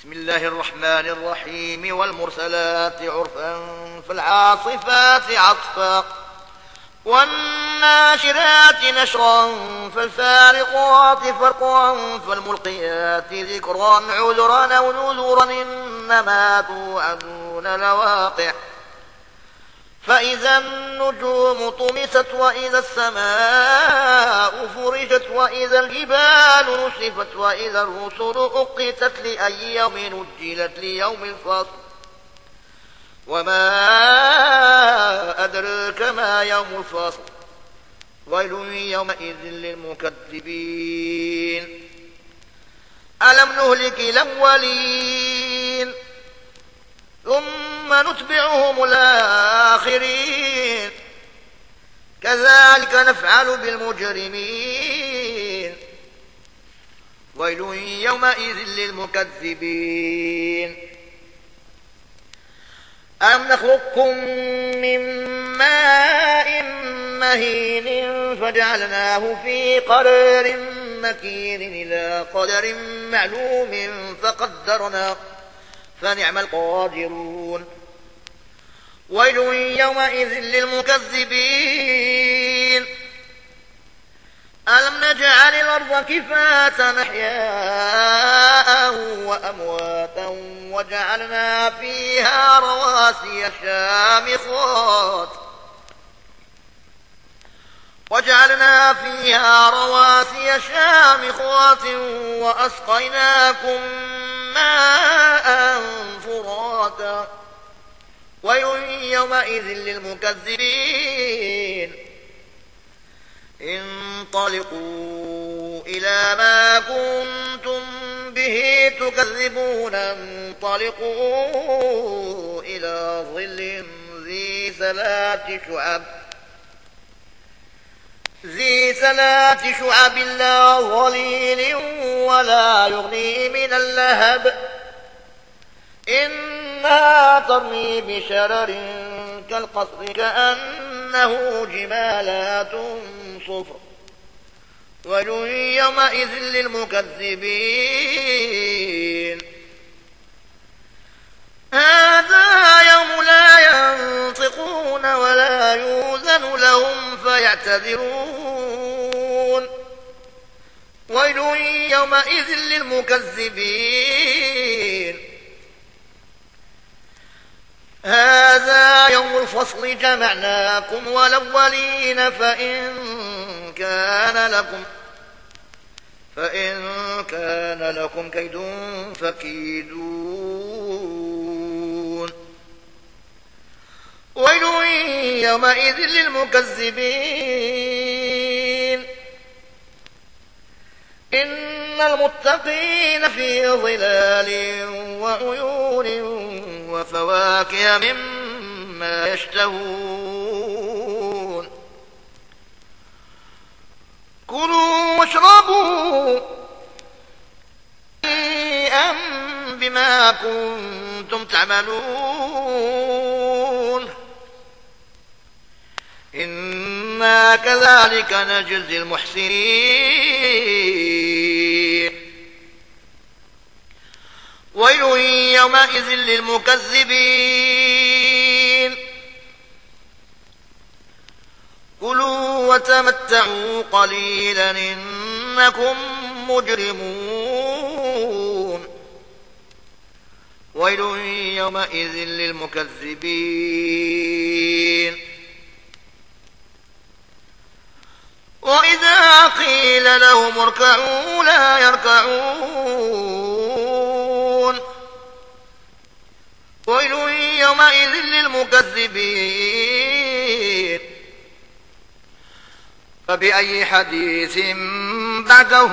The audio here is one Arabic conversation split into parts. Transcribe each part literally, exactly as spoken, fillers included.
بسم الله الرحمن الرحيم والمرسلات عرفا فالعاصفات عصفا والناشرات نشرا فالفارقات فرقا فالملقيات ذكرا عذرا أو نذرا إنما توعدون لواقع فإذا النجوم طمست وإذا السماء فرجت وإذا الجبال نسفت وإذا الرسل أقتت لأي يوم نجلت ليوم الفصل وما أدرك ما يوم الفصل ويل يومئذ للمكذبين ألم نهلك الأولين ثم نتبعهم الآخرين كذلك نفعل بالمجرمين ويل يومئذ للمكذبين ألم نخلقكم من ماء مهين فجعلناه في قرار مكين إلى قدر معلوم فقدرنا فنعم القادرون ويل يومئذ للمكذبين ألم نجعل الأرض كفاة أحياء وأمواتا وجعلنا فيها رواسي شامخات وجعلنا فيها رواسي شامخات وأسقيناكم ماء فراتا ويل يومئذ للمكذبين انطلقوا إلى ما كنتم به تكذبون انطلقوا إلى ظل ذي ثلاث شعب ذي ثلاث شعب لا ظليل ولا يغني من اللهب إنها ترمي بشرر كالقصر كأنه جمالات صفر ويل يومئذ للمكذبين هذا يوم لا ينطقون ولا يؤذن لهم فيعتذرون ويل يومئذ للمكذبين هذا يوم الفصل جمعناكم والأولين فإن كان لكم فإن كان لكم كيد فكيدون ويل يومئذ للمكذبين إن المتقين في ظلال وعيون وفواكه مما يشتهون كلوا واشربوا هنيئا بما كنتم تعملون إنا كذلك نجزي المحسنين ويل يومئذ للمكذبين كلوا وتمتعوا قليلا إنكم مجرمون ويل يومئذ للمكذبين وإذا قيل لهم اركعوا لا يركعون ويل يومئذ للمكذبين فبأي حديث بعده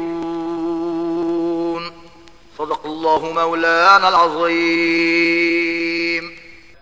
يؤمنون صدق الله مولانا العظيم.